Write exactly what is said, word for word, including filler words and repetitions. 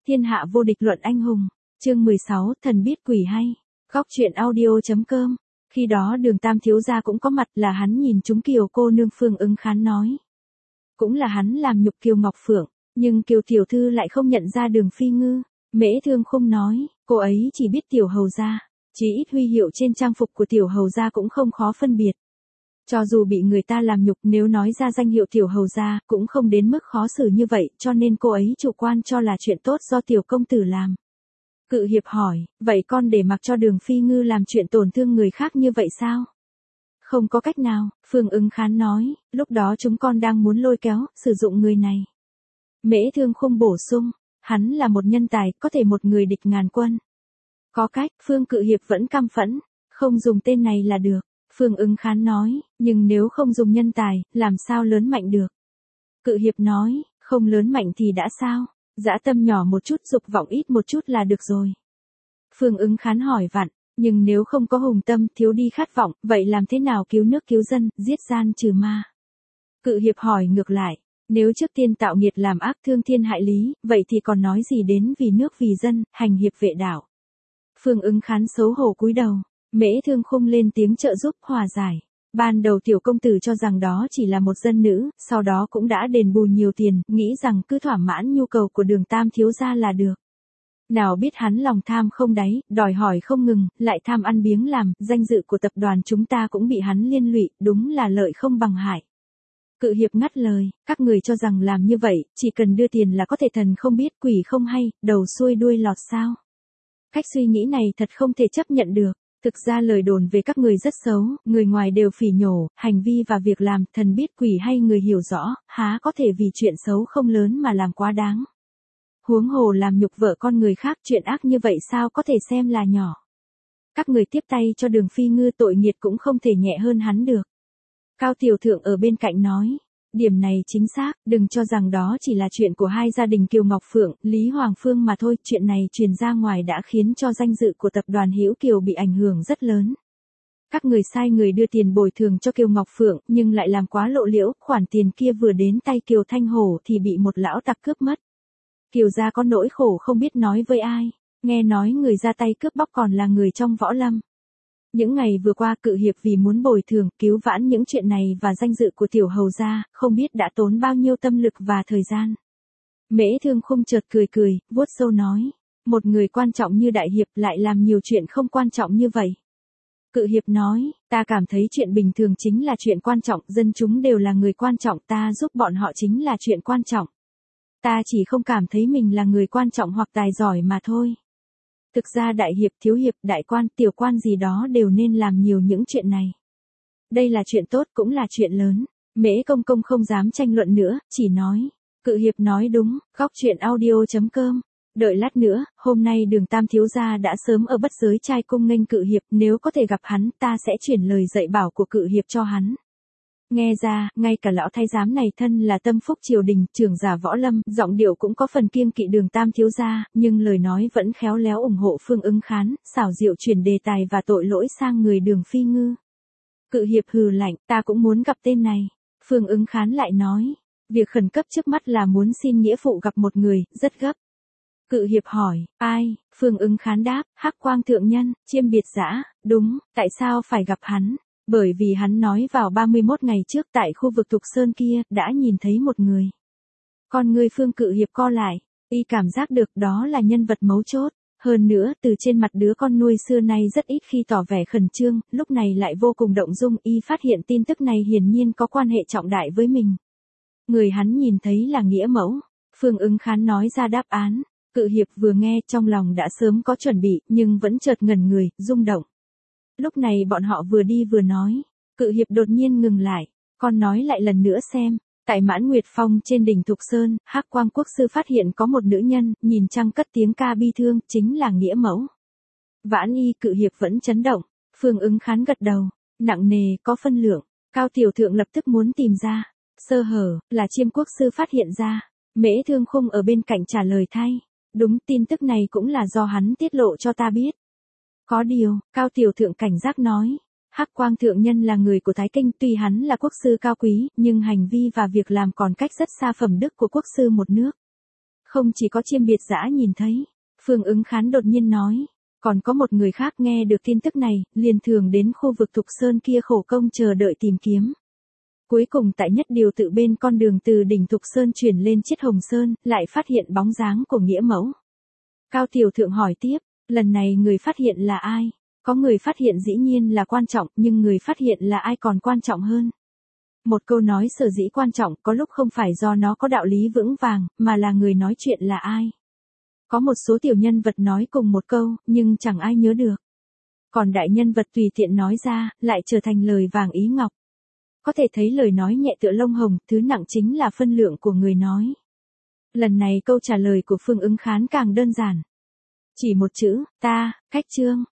Thiên hạ vô địch luận anh hùng. Chương mười sáu, thần biết quỷ hay. Góc truyện audio.com. Khi đó Đường Tam thiếu gia cũng có mặt, là hắn nhìn chúng Kiều cô nương. Phương Ứng Khán nói. Cũng là hắn làm nhục Kiều Ngọc Phượng, nhưng Kiều tiểu thư lại không nhận ra Đường Phi Ngư. Mễ Thương Khung nói, cô ấy chỉ biết tiểu hầu gia, chỉ ít huy hiệu trên trang phục của tiểu hầu gia cũng không khó phân biệt. Cho dù bị người ta làm nhục, nếu nói ra danh hiệu tiểu hầu gia, cũng không đến mức khó xử như vậy, cho nên cô ấy chủ quan cho là chuyện tốt do tiểu công tử làm. Cự hiệp hỏi, vậy con để mặc cho Đường Phi Ngư làm chuyện tổn thương người khác như vậy sao? Không có cách nào, Phương Ứng Khán nói, lúc đó chúng con đang muốn lôi kéo, sử dụng người này. Mễ Thương Khung bổ sung, hắn là một nhân tài, có thể một người địch ngàn quân. Có cách, Phương Cự hiệp vẫn căm phẫn, không dùng tên này là được. Phương Ứng Khán nói, nhưng nếu không dùng nhân tài, làm sao lớn mạnh được? Cự hiệp nói, không lớn mạnh thì đã sao? Dã tâm nhỏ một chút, dục vọng ít một chút là được rồi. Phương Ứng Khán hỏi vặn, nhưng nếu không có hùng tâm, thiếu đi khát vọng, vậy làm thế nào cứu nước cứu dân, giết gian trừ ma? Cự hiệp hỏi ngược lại, nếu trước tiên tạo nghiệt làm ác thương thiên hại lý, vậy thì còn nói gì đến vì nước vì dân, hành hiệp vệ đạo? Phương Ứng Khán xấu hổ cúi đầu. Mễ Thương Khung lên tiếng trợ giúp hòa giải. Ban đầu tiểu công tử cho rằng đó chỉ là một dân nữ, sau đó cũng đã đền bù nhiều tiền, nghĩ rằng cứ thỏa mãn nhu cầu của Đường Tam thiếu gia là được. Nào biết hắn lòng tham không đáy, đòi hỏi không ngừng, lại tham ăn biếng làm, danh dự của tập đoàn chúng ta cũng bị hắn liên lụy, đúng là lợi không bằng hại. Cự hiệp ngắt lời, các người cho rằng làm như vậy, chỉ cần đưa tiền là có thể thần không biết quỷ không hay, đầu xuôi đuôi lọt sao? Cách suy nghĩ này thật không thể chấp nhận được. Thực ra lời đồn về các người rất xấu, người ngoài đều phỉ nhổ, hành vi và việc làm, thần biết quỷ hay người hiểu rõ, há có thể vì chuyện xấu không lớn mà làm quá đáng. Huống hồ làm nhục vợ con người khác, chuyện ác như vậy sao có thể xem là nhỏ. Các người tiếp tay cho Đường Phi Ngư, tội nghiệt cũng không thể nhẹ hơn hắn được. Cao Tiểu Thượng ở bên cạnh nói, điểm này chính xác, đừng cho rằng đó chỉ là chuyện của hai gia đình Kiều Ngọc Phượng, Lý Hoàng Phương mà thôi, chuyện này truyền ra ngoài đã khiến cho danh dự của tập đoàn Hữu Kiều bị ảnh hưởng rất lớn. Các người sai người đưa tiền bồi thường cho Kiều Ngọc Phượng, nhưng lại làm quá lộ liễu, khoản tiền kia vừa đến tay Kiều Thanh Hổ thì bị một lão tặc cướp mất. Kiều gia có nỗi khổ không biết nói với ai, nghe nói người ra tay cướp bóc còn là người trong võ lâm. Những ngày vừa qua Cự hiệp vì muốn bồi thường, cứu vãn những chuyện này và danh dự của tiểu hầu gia, không biết đã tốn bao nhiêu tâm lực và thời gian. Mễ Thương Khung chợt cười cười, vuốt râu nói, một người quan trọng như đại hiệp lại làm nhiều chuyện không quan trọng như vậy. Cự hiệp nói, ta cảm thấy chuyện bình thường chính là chuyện quan trọng, dân chúng đều là người quan trọng, ta giúp bọn họ chính là chuyện quan trọng. Ta chỉ không cảm thấy mình là người quan trọng hoặc tài giỏi mà thôi. Thực ra đại hiệp, thiếu hiệp, đại quan, tiểu quan gì đó đều nên làm nhiều những chuyện này. Đây là chuyện tốt cũng là chuyện lớn. Mễ Công Công không dám tranh luận nữa, chỉ nói. Cự hiệp nói đúng, góc truyện audio.com. Đợi lát nữa, hôm nay Đường Tam thiếu gia đã sớm ở Bất Giới Trai cung nghênh Cự hiệp, nếu có thể gặp hắn, ta sẽ chuyển lời dạy bảo của Cự hiệp cho hắn. Nghe ra, ngay cả lão thái giám này thân là tâm phúc triều đình, trưởng giả võ lâm, giọng điệu cũng có phần kiêng kỵ Đường Tam thiếu gia, nhưng lời nói vẫn khéo léo ủng hộ Phương Ứng Khán, xảo diệu chuyển đề tài và tội lỗi sang người Đường Phi Ngư. Cự hiệp hừ lạnh, ta cũng muốn gặp tên này. Phương Ứng Khán lại nói, việc khẩn cấp trước mắt là muốn xin nghĩa phụ gặp một người, rất gấp. Cự hiệp hỏi, ai? Phương Ứng Khán đáp, Hắc Quang thượng nhân, Chiêm Biệt Dã. Đúng, tại sao phải gặp hắn? Bởi vì hắn nói vào ba mươi mốt ngày trước tại khu vực Thục Sơn kia, đã nhìn thấy một người. Con người Phương Cự hiệp co lại, y cảm giác được đó là nhân vật mấu chốt. Hơn nữa, từ trên mặt đứa con nuôi xưa nay rất ít khi tỏ vẻ khẩn trương, lúc này lại vô cùng động dung, y phát hiện tin tức này hiển nhiên có quan hệ trọng đại với mình. Người hắn nhìn thấy là nghĩa mẫu. Phương Ứng Khán nói ra đáp án. Cự hiệp vừa nghe trong lòng đã sớm có chuẩn bị, nhưng vẫn chợt ngẩn người, rung động. Lúc này bọn họ vừa đi vừa nói. Cự hiệp đột nhiên ngừng lại. Con nói lại lần nữa xem. Tại Mãn Nguyệt Phong trên đỉnh Thục Sơn, Hắc Quang quốc sư phát hiện có một nữ nhân, nhìn trăng cất tiếng ca bi thương, chính là nghĩa mẫu. Vãn y. Cự hiệp vẫn chấn động. Phương Ứng Khán gật đầu. Nặng nề, có phân lượng. Cao Tiểu Thượng lập tức muốn tìm ra. Sơ hở, là Chiêm quốc sư phát hiện ra. Mễ Thương Khung ở bên cạnh trả lời thay. Đúng, tin tức này cũng là do hắn tiết lộ cho ta biết. Có điều, Cao Tiểu Thượng cảnh giác nói. Hắc Quang thượng nhân là người của Thái Kinh, tuy hắn là quốc sư cao quý, nhưng hành vi và việc làm còn cách rất xa phẩm đức của quốc sư một nước. Không chỉ có Chiêm Biệt Dã nhìn thấy, Phương Ứng Khán đột nhiên nói, còn có một người khác nghe được tin tức này, liền thường đến khu vực Thục Sơn kia khổ công chờ đợi tìm kiếm. Cuối cùng tại nhất điều tự bên con đường từ đỉnh Thục Sơn chuyển lên Chiết Hồng Sơn, lại phát hiện bóng dáng của Nghĩa Mẫu. Cao Tiểu Thượng hỏi tiếp, lần này người phát hiện là ai? Có người phát hiện dĩ nhiên là quan trọng, nhưng người phát hiện là ai còn quan trọng hơn. Một câu nói sở dĩ quan trọng có lúc không phải do nó có đạo lý vững vàng, mà là người nói chuyện là ai. Có một số tiểu nhân vật nói cùng một câu, nhưng chẳng ai nhớ được. Còn đại nhân vật tùy tiện nói ra, lại trở thành lời vàng ý ngọc. Có thể thấy lời nói nhẹ tựa lông hồng, thứ nặng chính là phân lượng của người nói. Lần này câu trả lời của Phương Ứng Khán càng đơn giản. Chỉ một chữ, ta, Khách Trương.